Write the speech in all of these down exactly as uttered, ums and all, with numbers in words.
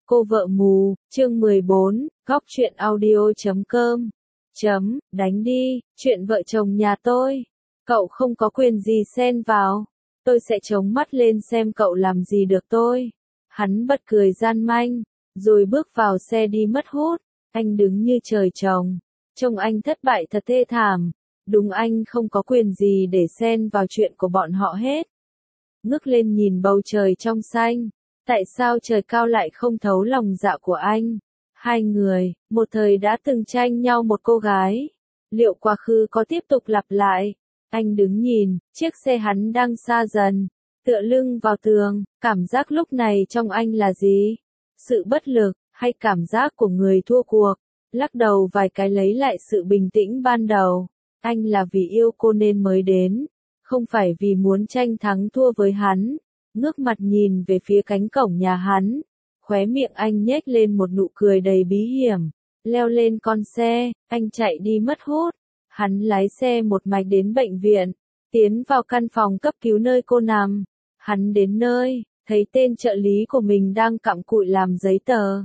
Cô vợ mù, chương mười bốn, góc truyện audio chấm com. Chấm, đánh đi, chuyện vợ chồng nhà tôi. Cậu không có quyền gì xen vào. Tôi sẽ chống mắt lên xem cậu làm gì được tôi. Hắn bật cười gian manh, rồi bước vào xe đi mất hút. Anh đứng như trời trồng. Trông anh thất bại thật thê thảm. Đúng, anh không có quyền gì để xen vào chuyện của bọn họ hết. Ngước lên nhìn bầu trời trong xanh. Tại sao trời cao lại không thấu lòng dạ của anh? Hai người, một thời đã từng tranh nhau một cô gái. Liệu quá khứ có tiếp tục lặp lại? Anh đứng nhìn, chiếc xe hắn đang xa dần, tựa lưng vào tường, cảm giác lúc này trong anh là gì? Sự bất lực, hay cảm giác của người thua cuộc? Lắc đầu vài cái lấy lại sự bình tĩnh ban đầu. Anh là vì yêu cô nên mới đến, không phải vì muốn tranh thắng thua với hắn. Ngước mặt nhìn về phía cánh cổng nhà hắn, khóe miệng anh nhếch lên một nụ cười đầy bí hiểm. Leo lên con xe, anh chạy đi mất hút. Hắn lái xe một mạch đến bệnh viện, tiến vào căn phòng cấp cứu nơi cô nằm. Hắn đến nơi, thấy tên trợ lý của mình đang cặm cụi làm giấy tờ.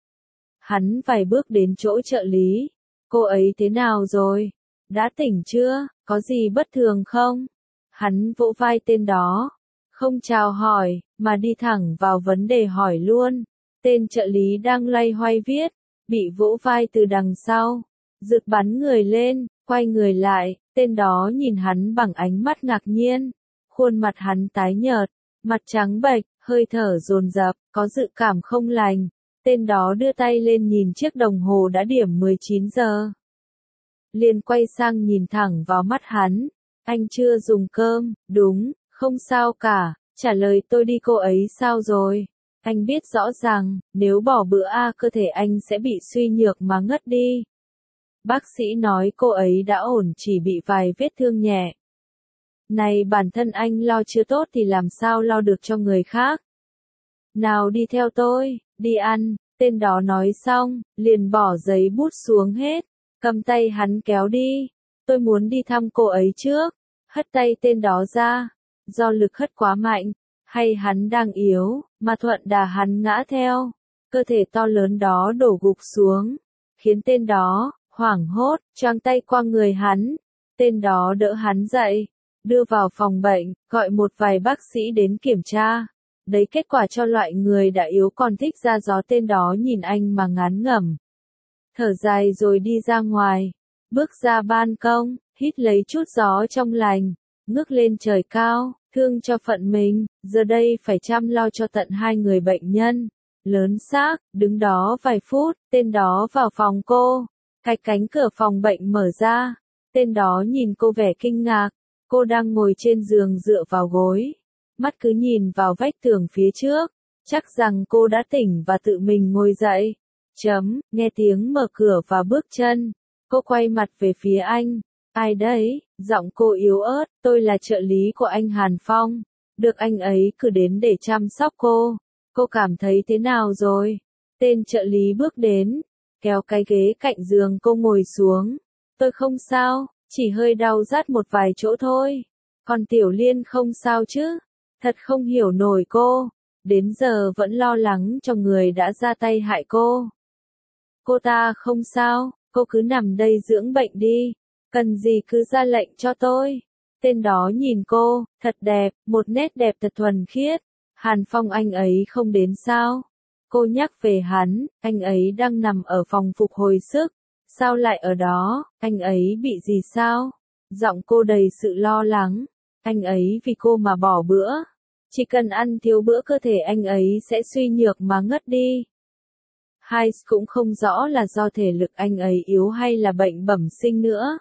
Hắn vài bước đến chỗ trợ lý. Cô ấy thế nào rồi? Đã tỉnh chưa? Có gì bất thường không? Hắn vỗ vai tên đó. Không chào hỏi, mà đi thẳng vào vấn đề hỏi luôn. Tên trợ lý đang loay hoay viết, bị vỗ vai từ đằng sau. Giật bắn người lên, quay người lại, tên đó nhìn hắn bằng ánh mắt ngạc nhiên. Khuôn mặt hắn tái nhợt, mặt trắng bệch, hơi thở dồn dập, có dự cảm không lành. Tên đó đưa tay lên nhìn chiếc đồng hồ đã điểm mười chín giờ. Liền quay sang nhìn thẳng vào mắt hắn. Anh chưa dùng cơm, đúng, không sao cả, trả lời tôi đi. Cô ấy sao rồi? Anh biết rõ ràng, nếu bỏ bữa a cơ thể anh sẽ bị suy nhược mà ngất đi. Bác sĩ nói cô ấy đã ổn, chỉ bị vài vết thương nhẹ. Này, bản thân anh lo chưa tốt thì làm sao lo được cho người khác? Nào đi theo tôi, đi ăn. Tên đó nói xong, liền bỏ giấy bút xuống hết, cầm tay hắn kéo đi. Tôi muốn đi thăm cô ấy trước. Hất tay tên đó ra. Do lực hất quá mạnh, hay hắn đang yếu, mà thuận đà hắn ngã theo. Cơ thể to lớn đó đổ gục xuống, khiến tên đó hoảng hốt, choàng tay qua người hắn. Tên đó đỡ hắn dậy, đưa vào phòng bệnh, gọi một vài bác sĩ đến kiểm tra. Đấy, kết quả cho loại người đã yếu còn thích ra gió. Tên đó nhìn anh mà ngán ngẩm, thở dài rồi đi ra ngoài. Bước ra ban công, hít lấy chút gió trong lành, ngước lên trời cao, thương cho phận mình, giờ đây phải chăm lo cho tận hai người bệnh nhân. Lớn xác, đứng đó vài phút, tên đó vào phòng cô. Cái cánh cửa phòng bệnh mở ra, tên đó nhìn cô vẻ kinh ngạc. Cô đang ngồi trên giường dựa vào gối, mắt cứ nhìn vào vách tường phía trước, chắc rằng cô đã tỉnh và tự mình ngồi dậy. Chấm, nghe tiếng mở cửa và bước chân, cô quay mặt về phía anh. Ai đấy? Giọng cô yếu ớt. Tôi là trợ lý của anh Hàn Phong, được anh ấy cử đến để chăm sóc cô. Cô cảm thấy thế nào rồi? Tên trợ lý bước đến, kéo cái ghế cạnh giường cô ngồi xuống. Tôi không sao, chỉ hơi đau rát một vài chỗ thôi. Còn Tiểu Liên không sao chứ? Thật không hiểu nổi cô, đến giờ vẫn lo lắng cho người đã ra tay hại cô. Cô ta không sao, cô cứ nằm đây dưỡng bệnh đi. Cần gì cứ ra lệnh cho tôi. Tên đó nhìn cô, thật đẹp, một nét đẹp thật thuần khiết. Hàn Phong anh ấy không đến sao? Cô nhắc về hắn, anh ấy đang nằm ở phòng phục hồi sức. Sao lại ở đó? Anh ấy bị gì sao? Giọng cô đầy sự lo lắng. Anh ấy vì cô mà bỏ bữa. Chỉ cần ăn thiếu bữa cơ thể anh ấy sẽ suy nhược mà ngất đi. Hay cũng không rõ là do thể lực anh ấy yếu hay là bệnh bẩm sinh nữa.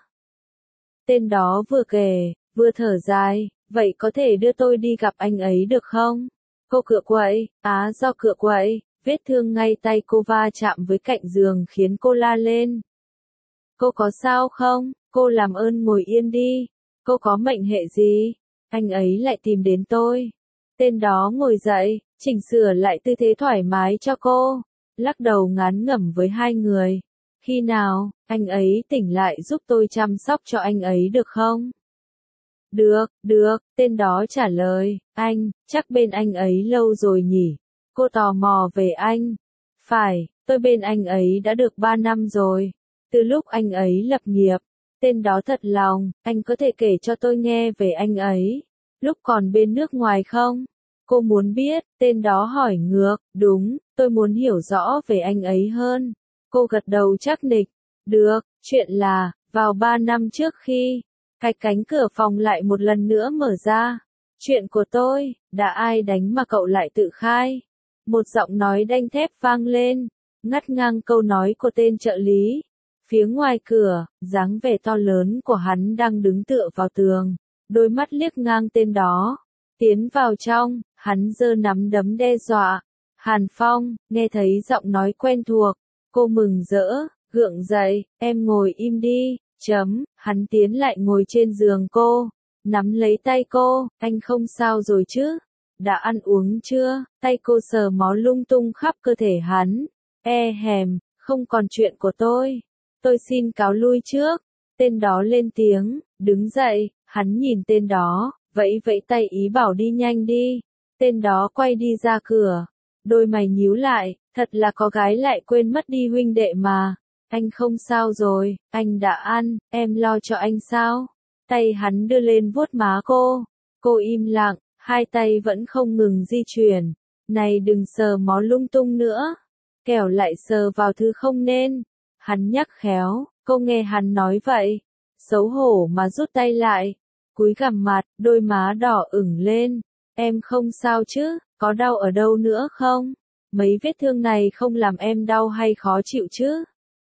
Tên đó vừa kể, vừa thở dài. Vậy có thể đưa tôi đi gặp anh ấy được không? Cô cựa quậy. Á, do cựa quậy, vết thương ngay tay cô va chạm với cạnh giường khiến cô la lên. Cô có sao không? Cô làm ơn ngồi yên đi. Cô có mệnh hệ gì? Anh ấy lại tìm đến tôi. Tên đó ngồi dậy, chỉnh sửa lại tư thế thoải mái cho cô, lắc đầu ngán ngẩm với hai người. Khi nào, anh ấy tỉnh lại giúp tôi chăm sóc cho anh ấy được không? Được, được, tên đó trả lời. Anh, chắc bên anh ấy lâu rồi nhỉ? Cô tò mò về anh. Phải, tôi bên anh ấy đã được ba năm rồi. Từ lúc anh ấy lập nghiệp, tên đó thật lòng, anh có thể kể cho tôi nghe về anh ấy. Lúc còn bên nước ngoài không? Cô muốn biết, tên đó hỏi ngược, đúng, tôi muốn hiểu rõ về anh ấy hơn. Cô gật đầu chắc nịch, được, chuyện là, vào ba năm trước khi, cái cánh cửa phòng lại một lần nữa mở ra. Chuyện của tôi, đã ai đánh mà cậu lại tự khai? Một giọng nói đanh thép vang lên, ngắt ngang câu nói của tên trợ lý. Phía ngoài cửa, dáng vẻ to lớn của hắn đang đứng tựa vào tường, đôi mắt liếc ngang tên đó. Tiến vào trong, hắn giơ nắm đấm đe dọa. Hàn Phong, nghe thấy giọng nói quen thuộc, cô mừng rỡ, gượng dậy, em ngồi im đi, chấm, hắn tiến lại ngồi trên giường cô, nắm lấy tay cô, anh không sao rồi chứ? Đã ăn uống chưa? Tay cô sờ máu lung tung khắp cơ thể hắn. E hèm, không còn chuyện của tôi. Tôi xin cáo lui trước. Tên đó lên tiếng, đứng dậy, hắn nhìn tên đó, vẫy vẫy tay ý bảo đi nhanh đi. Tên đó quay đi ra cửa. Đôi mày nhíu lại, thật là có gái lại quên mất đi huynh đệ mà. Anh không sao rồi, anh đã ăn, em lo cho anh sao? Tay hắn đưa lên vuốt má cô. Cô im lặng, hai tay vẫn không ngừng di chuyển. Này đừng sờ máu lung tung nữa. Kẻo lại sờ vào thứ không nên. Hắn nhắc khéo, cô nghe hắn nói vậy. Xấu hổ mà rút tay lại. Cúi gằm mặt, đôi má đỏ ửng lên. Em không sao chứ, có đau ở đâu nữa không? Mấy vết thương này không làm em đau hay khó chịu chứ?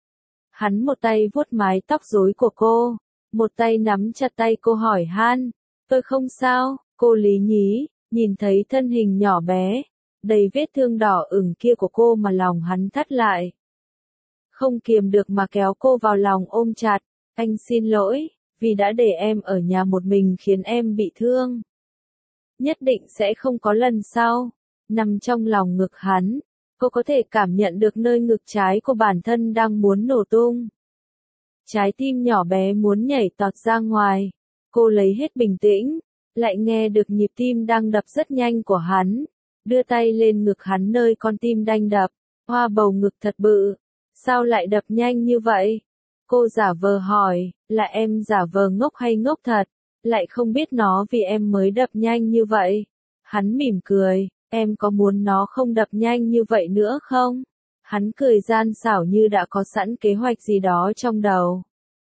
Hắn một tay vuốt mái tóc rối của cô, một tay nắm chặt tay cô hỏi han. Tôi không sao, cô lý nhí, nhìn thấy thân hình nhỏ bé, đầy vết thương đỏ ửng kia của cô mà lòng hắn thắt lại. Không kiềm được mà kéo cô vào lòng ôm chặt. Anh xin lỗi, vì đã để em ở nhà một mình khiến em bị thương. Nhất định sẽ không có lần sau. Nằm trong lòng ngực hắn, cô có thể cảm nhận được nơi ngực trái của bản thân đang muốn nổ tung. Trái tim nhỏ bé muốn nhảy tọt ra ngoài. Cô lấy hết bình tĩnh, lại nghe được nhịp tim đang đập rất nhanh của hắn. Đưa tay lên ngực hắn nơi con tim đang đập. Hoa bầu ngực thật bự. Sao lại đập nhanh như vậy? Cô giả vờ hỏi, là em giả vờ ngốc hay ngốc thật? Lại không biết nó vì em mới đập nhanh như vậy. Hắn mỉm cười, em có muốn nó không đập nhanh như vậy nữa không? Hắn cười gian xảo như đã có sẵn kế hoạch gì đó trong đầu.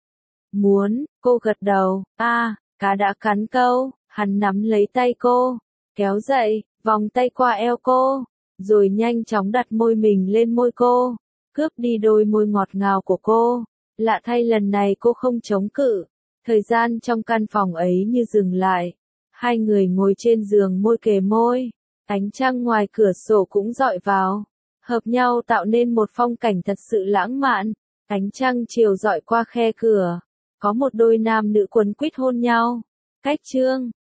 Muốn, cô gật đầu, a, à, cá đã cắn câu, hắn nắm lấy tay cô, kéo dậy, vòng tay qua eo cô, rồi nhanh chóng đặt môi mình lên môi cô, cướp đi đôi môi ngọt ngào của cô. Lạ thay lần này cô không chống cự. Thời gian trong căn phòng ấy như dừng lại. Hai người ngồi trên giường môi kề môi. Ánh trăng ngoài cửa sổ cũng dọi vào. Hợp nhau tạo nên một phong cảnh thật sự lãng mạn. Ánh trăng chiều dọi qua khe cửa. Có một đôi nam nữ quấn quýt hôn nhau. Cách chương